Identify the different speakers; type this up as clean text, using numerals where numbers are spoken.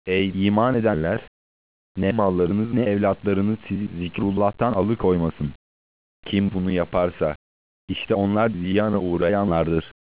Speaker 1: Ey iman edenler! Ne mallarınız ne evlatlarınız sizi zikrullah'tan alıkoymasın. Kim bunu yaparsa, işte onlar ziyana uğrayanlardır.